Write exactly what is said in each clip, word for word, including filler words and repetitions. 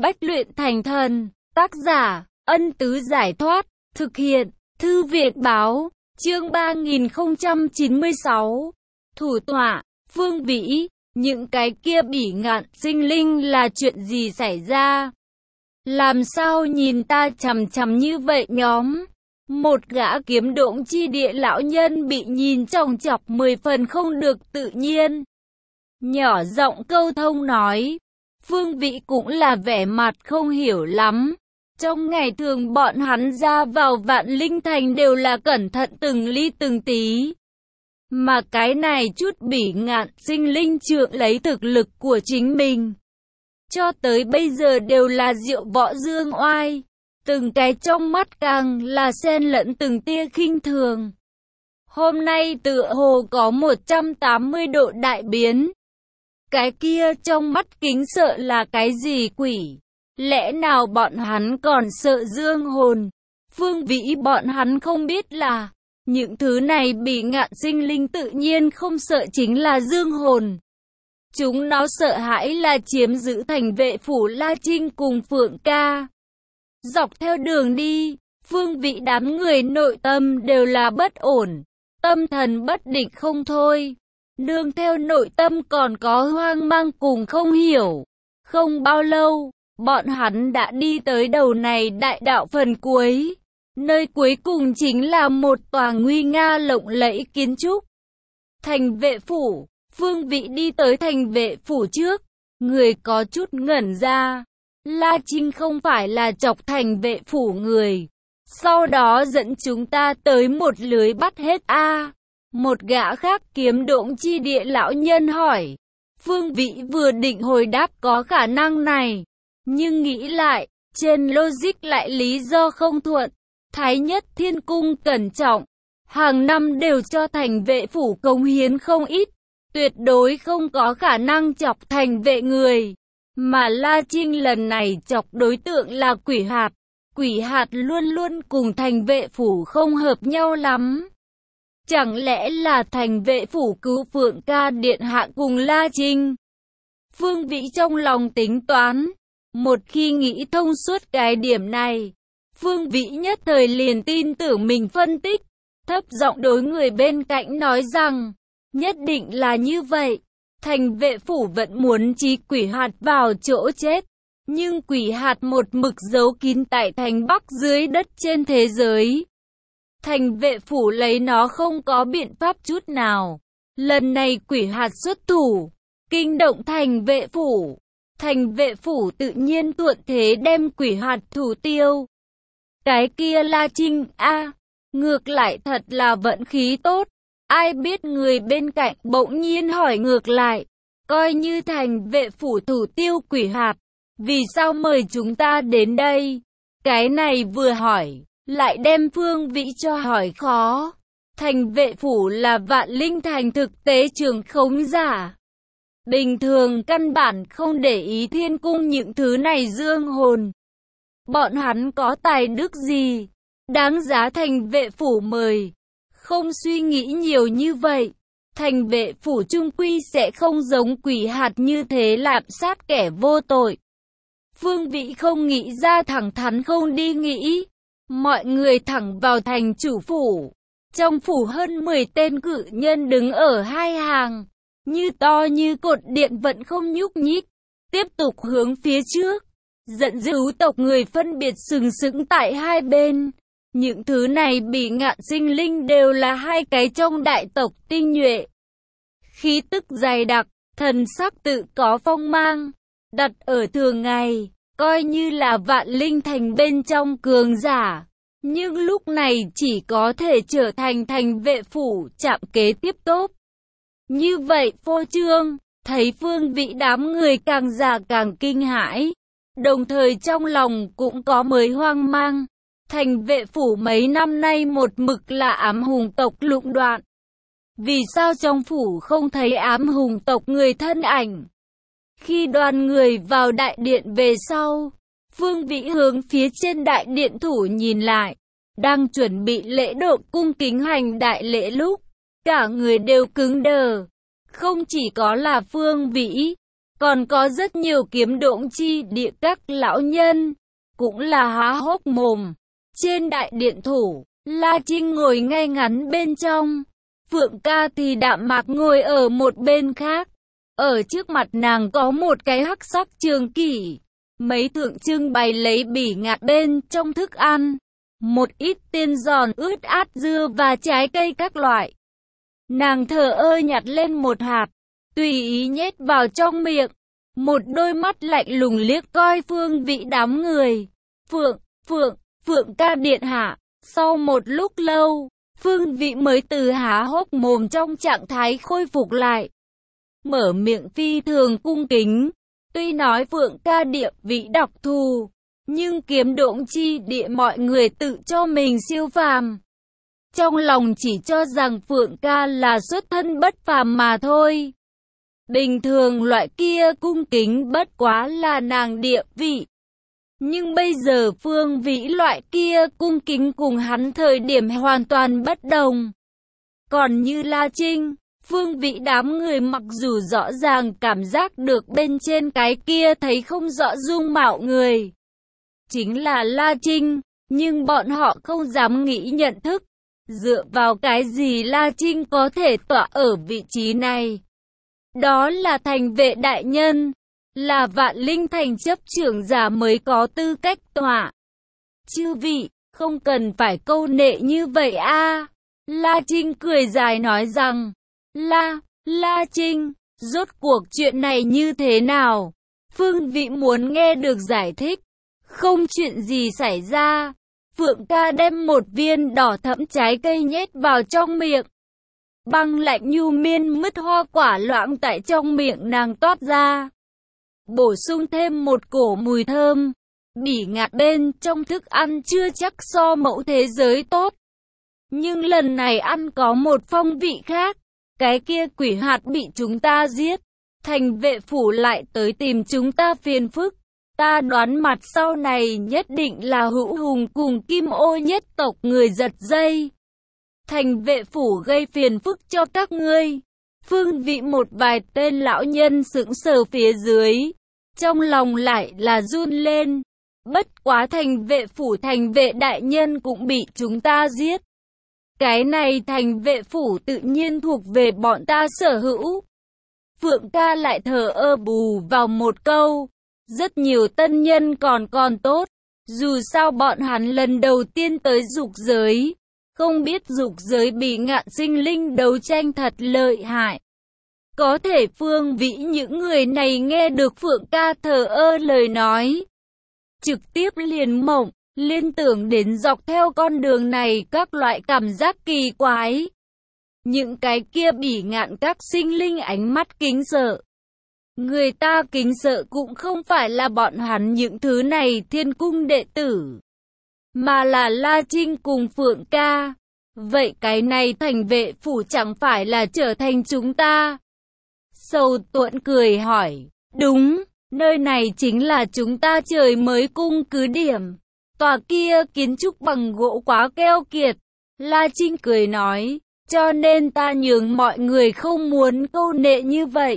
Bách luyện thành thần, tác giả, Ân Tứ Giải Thoát, thực hiện, Thư Viện Báo, chương ba nghìn không trăm chín mươi sáu. Thủ tọa, Phương Vĩ, những cái kia bỉ ngạn sinh linh là chuyện gì xảy ra? Làm sao nhìn ta chằm chằm như vậy nhóm? Một gã kiếm độn chi địa lão nhân bị nhìn chòng chọc mười phần không được tự nhiên. Nhỏ giọng câu thông nói. Phương Vĩ cũng là vẻ mặt không hiểu lắm. Trong ngày thường bọn hắn ra vào Vạn Linh Thành đều là cẩn thận từng ly từng tí. Mà cái này chút bỉ ngạn sinh linh trượng lấy thực lực của chính mình. Cho tới bây giờ đều là diệu võ dương oai. Từng cái trong mắt càng là xen lẫn từng tia khinh thường. Hôm nay tựa hồ có một trăm tám mươi độ đại biến. Cái kia trong mắt kính sợ là cái gì quỷ? Lẽ nào bọn hắn còn sợ dương hồn? Phương Vĩ bọn hắn không biết là những thứ này bị ngạn sinh linh tự nhiên không sợ chính là dương hồn. Chúng nó sợ hãi là chiếm giữ thành vệ phủ La Trinh cùng Phượng Ca. Dọc theo đường đi, Phương Vĩ đám người nội tâm đều là bất ổn, tâm thần bất định không thôi. Nương theo nội tâm còn có hoang mang cùng không hiểu. Không bao lâu, bọn hắn đã đi tới đầu này đại đạo phần cuối. Nơi cuối cùng chính là một tòa nguy nga lộng lẫy kiến trúc. Thành vệ phủ, Phương Vĩ đi tới thành vệ phủ trước. Người có chút ngẩn ra. La Trinh không phải là chọc thành vệ phủ người. Sau đó dẫn chúng ta tới một lưới bắt hết a à. Một gã khác kiếm độn chi địa lão nhân hỏi. Phương Vĩ vừa định hồi đáp có khả năng này. Nhưng nghĩ lại, trên logic lại lý do không thuận. Thái Nhất Thiên Cung cẩn trọng. Hàng năm đều cho thành vệ phủ cống hiến không ít. Tuyệt đối không có khả năng chọc thành vệ người. Mà La Trinh lần này chọc đối tượng là quỷ hạt. Quỷ hạt luôn luôn cùng thành vệ phủ không hợp nhau lắm. Chẳng lẽ là thành vệ phủ cứu Phượng Ca điện hạ cùng La Trinh? Phương Vĩ trong lòng tính toán. Một khi nghĩ thông suốt cái điểm này, Phương Vĩ nhất thời liền tin tưởng mình phân tích. Thấp giọng đối người bên cạnh nói rằng, nhất định là như vậy. Thành vệ phủ vẫn muốn trí quỷ hạt vào chỗ chết. Nhưng quỷ hạt một mực giấu kín tại thành Bắc dưới đất trên thế giới. Thành vệ phủ lấy nó không có biện pháp chút nào. Lần này quỷ hạt xuất thủ, kinh động thành vệ phủ. Thành vệ phủ tự nhiên thuận thế đem quỷ hạt thủ tiêu. Cái kia La Trinh a à, ngược lại thật là vận khí tốt. Ai biết người bên cạnh bỗng nhiên hỏi ngược lại. Coi như thành vệ phủ thủ tiêu quỷ hạt, vì sao mời chúng ta đến đây? Cái này vừa hỏi, lại đem Phương Vĩ cho hỏi khó. Thành vệ phủ là Vạn Linh Thành thực tế trường khống giả. Bình thường căn bản không để ý thiên cung những thứ này dương hồn. Bọn hắn có tài đức gì? Đáng giá thành vệ phủ mời. Không suy nghĩ nhiều như vậy. Thành vệ phủ trung quy sẽ không giống quỷ hạt như thế lạm sát kẻ vô tội. Phương Vĩ không nghĩ ra thẳng thắn không đi nghĩ. Mọi người thẳng vào thành chủ phủ. Trong phủ hơn mười tên cự nhân đứng ở hai hàng. Như to như cột điện vẫn không nhúc nhích. Tiếp tục hướng phía trước. Dẫn dữ tộc người phân biệt sừng sững tại hai bên. Những thứ này bị ngạn sinh linh đều là hai cái trong đại tộc tinh nhuệ. Khí tức dày đặc, thần sắc tự có phong mang. Đặt ở thường ngày, coi như là Vạn Linh Thành bên trong cường giả. Nhưng lúc này chỉ có thể trở thành thành vệ phủ chạm kế tiếp tốt. Như vậy phô trương, thấy Phương Vĩ đám người càng già càng kinh hãi. Đồng thời trong lòng cũng có mới hoang mang. Thành vệ phủ mấy năm nay một mực là ám hùng tộc lũng đoạn. Vì sao trong phủ không thấy ám hùng tộc người thân ảnh? Khi đoàn người vào đại điện về sau, Phương Vĩ hướng phía trên đại điện thủ nhìn lại. Đang chuẩn bị lễ độ cung kính hành đại lễ lúc, cả người đều cứng đờ. Không chỉ có là Phương Vĩ, Còn có rất nhiều kiếm độn chi địa các lão nhân, cũng là há hốc mồm. Trên đại điện thủ, La Trinh ngồi ngay ngắn bên trong. Phượng Ca thì đạm mạc ngồi ở một bên khác. Ở trước mặt nàng có một cái hắc sắc trường kỷ. Mấy thượng trưng bày lấy bỉ ngạt bên trong thức ăn. Một ít tiên giòn ướt át dưa và trái cây các loại. Nàng thờ ơ nhặt lên một hạt, tùy ý nhét vào trong miệng. Một đôi mắt lạnh lùng liếc coi Phương Vĩ đám người. Phượng, Phượng, Phượng Ca điện hạ. Sau một lúc lâu, Phương Vĩ mới từ há hốc mồm trong trạng thái khôi phục lại. Mở miệng phi thường cung kính. Tuy nói Phượng Ca địa vị đặc thù, nhưng kiếm độn chi địa mọi người tự cho mình siêu phàm. Trong lòng chỉ cho rằng Phượng Ca là xuất thân bất phàm mà thôi. Bình thường loại kia cung kính bất quá là nàng địa vị. Nhưng bây giờ Phương Vĩ loại kia cung kính cùng hắn thời điểm hoàn toàn bất đồng. Còn như La Trinh, Phương Vĩ đám người mặc dù rõ ràng cảm giác được bên trên cái kia thấy không rõ dung mạo người. Chính là La Trinh, nhưng bọn họ không dám nghĩ nhận thức. Dựa vào cái gì La Trinh có thể tọa ở vị trí này? Đó là thành vệ đại nhân, là Vạn Linh Thành chấp trưởng giả mới có tư cách tọa. Chư vị, không cần phải câu nệ như vậy a. La Trinh cười dài nói rằng, La, La Trinh, rốt cuộc chuyện này như thế nào? Phương Vĩ muốn nghe được giải thích. Không chuyện gì xảy ra. Phượng Ca đem một viên đỏ thẫm trái cây nhét vào trong miệng. Băng lạnh nhu miên mứt hoa quả loãng tại trong miệng nàng toát ra. Bổ sung thêm một cổ mùi thơm. Bỉ ngạt bên trong thức ăn chưa chắc so mẫu thế giới tốt. Nhưng lần này ăn có một phong vị khác. Cái kia quỷ hạt bị chúng ta giết. Thành vệ phủ lại tới tìm chúng ta phiền phức. Ta đoán mặt sau này nhất định là Hữu Hùng cùng Kim Ô nhất tộc người giật dây. Thành vệ phủ gây phiền phức cho các ngươi. Phương Vĩ một vài tên lão nhân sững sờ phía dưới. Trong lòng lại là run lên. Bất quá thành vệ phủ thành vệ đại nhân cũng bị chúng ta giết. Cái này thành vệ phủ tự nhiên thuộc về bọn ta sở hữu. Phượng Ca lại thở ơ bù vào một câu. Rất nhiều tân nhân còn còn tốt. Dù sao bọn hắn lần đầu tiên tới dục giới. Không biết dục giới bị ngạn sinh linh đấu tranh thật lợi hại. Có thể Phương Vĩ những người này nghe được Phượng Ca thờ ơ lời nói. Trực tiếp liền mộng, liên tưởng đến dọc theo con đường này các loại cảm giác kỳ quái. Những cái kia bỉ ngạn các sinh linh ánh mắt kính sợ. Người ta kính sợ cũng không phải là bọn hắn những thứ này thiên cung đệ tử. Mà là La Trinh cùng Phượng Ca. Vậy cái này thành vệ phủ chẳng phải là trở thành chúng ta? Sầu Tuẫn cười hỏi. Đúng, nơi này chính là chúng ta trời mới cung cứ điểm. Tòa kia kiến trúc bằng gỗ quá keo kiệt. La Trinh cười nói. Cho nên ta nhường mọi người không muốn câu nệ như vậy.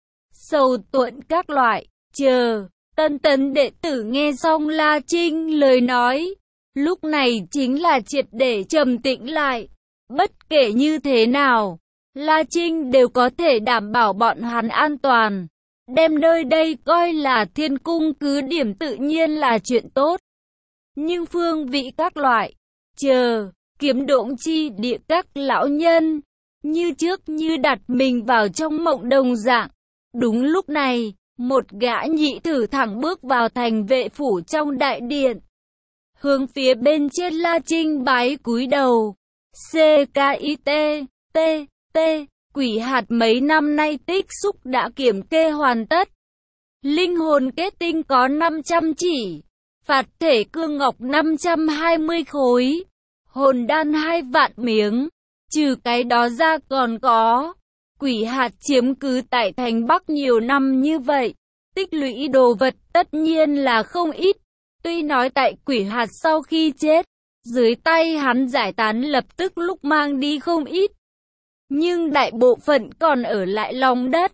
Sầu Tuẫn các loại. Chờ, tân tấn đệ tử nghe xong La Trinh lời nói. Lúc này chính là triệt để trầm tĩnh lại. Bất kể như thế nào, La Trinh đều có thể đảm bảo bọn hắn an toàn. Đem nơi đây coi là thiên cung cứ điểm tự nhiên là chuyện tốt. Nhưng Phương Vĩ các loại, chờ, kiếm độn chi địa các lão nhân, như trước như đặt mình vào trong mộng đồng dạng. Đúng lúc này, một gã nhị thử thẳng bước vào thành vệ phủ trong đại điện. Hướng phía bên trên La Trinh bái cúi đầu. C K I T, T, T, quỷ hạt mấy năm nay tích xúc đã kiểm kê hoàn tất. Linh hồn kết tinh có năm trăm chỉ. Phạt thể cương ngọc năm trăm hai mươi khối. Hồn đan hai vạn miếng. Trừ cái đó ra còn có. Quỷ hạt chiếm cứ tại thành Bắc nhiều năm như vậy. Tích lũy đồ vật tất nhiên là không ít. Tuy nói tại quỷ hạt sau khi chết, dưới tay hắn giải tán lập tức lúc mang đi không ít. Nhưng đại bộ phận còn ở lại lòng đất.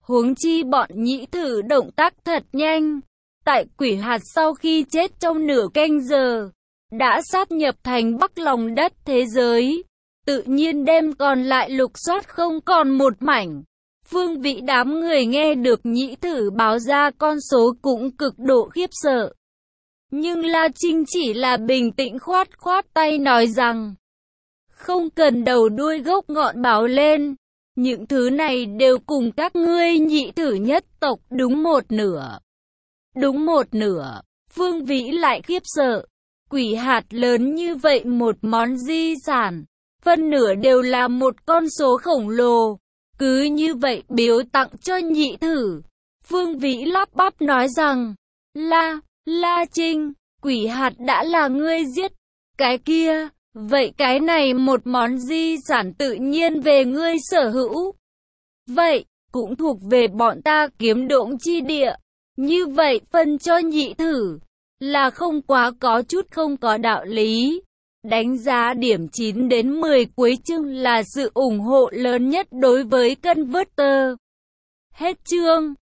Huống chi bọn nhĩ thử động tác thật nhanh. Tại quỷ hạt sau khi chết trong nửa canh giờ, đã sát nhập thành bắc lòng đất thế giới, tự nhiên đem còn lại lục soát không còn một mảnh. Phương Vĩ đám người nghe được nhĩ thử báo ra con số cũng cực độ khiếp sợ. Nhưng La Trinh chỉ là bình tĩnh khoát khoát tay nói rằng, không cần đầu đuôi gốc ngọn báo lên, những thứ này đều cùng các ngươi nhị thử nhất tộc đúng một nửa. Đúng một nửa, Phương Vĩ lại khiếp sợ, quỷ hạt lớn như vậy một món di sản, phân nửa đều là một con số khổng lồ, cứ như vậy biếu tặng cho nhị thử. Phương Vĩ lắp bắp nói rằng, La, La Trinh, quỷ hạt đã là ngươi giết, cái kia, vậy cái này một món di sản tự nhiên về ngươi sở hữu. Vậy, cũng thuộc về bọn ta Kiếm Độn chi địa. Như vậy phân cho nhị thử, là không quá có chút không có đạo lý. Đánh giá điểm chín đến mười cuối chương là sự ủng hộ lớn nhất đối với Converter. Hết chương.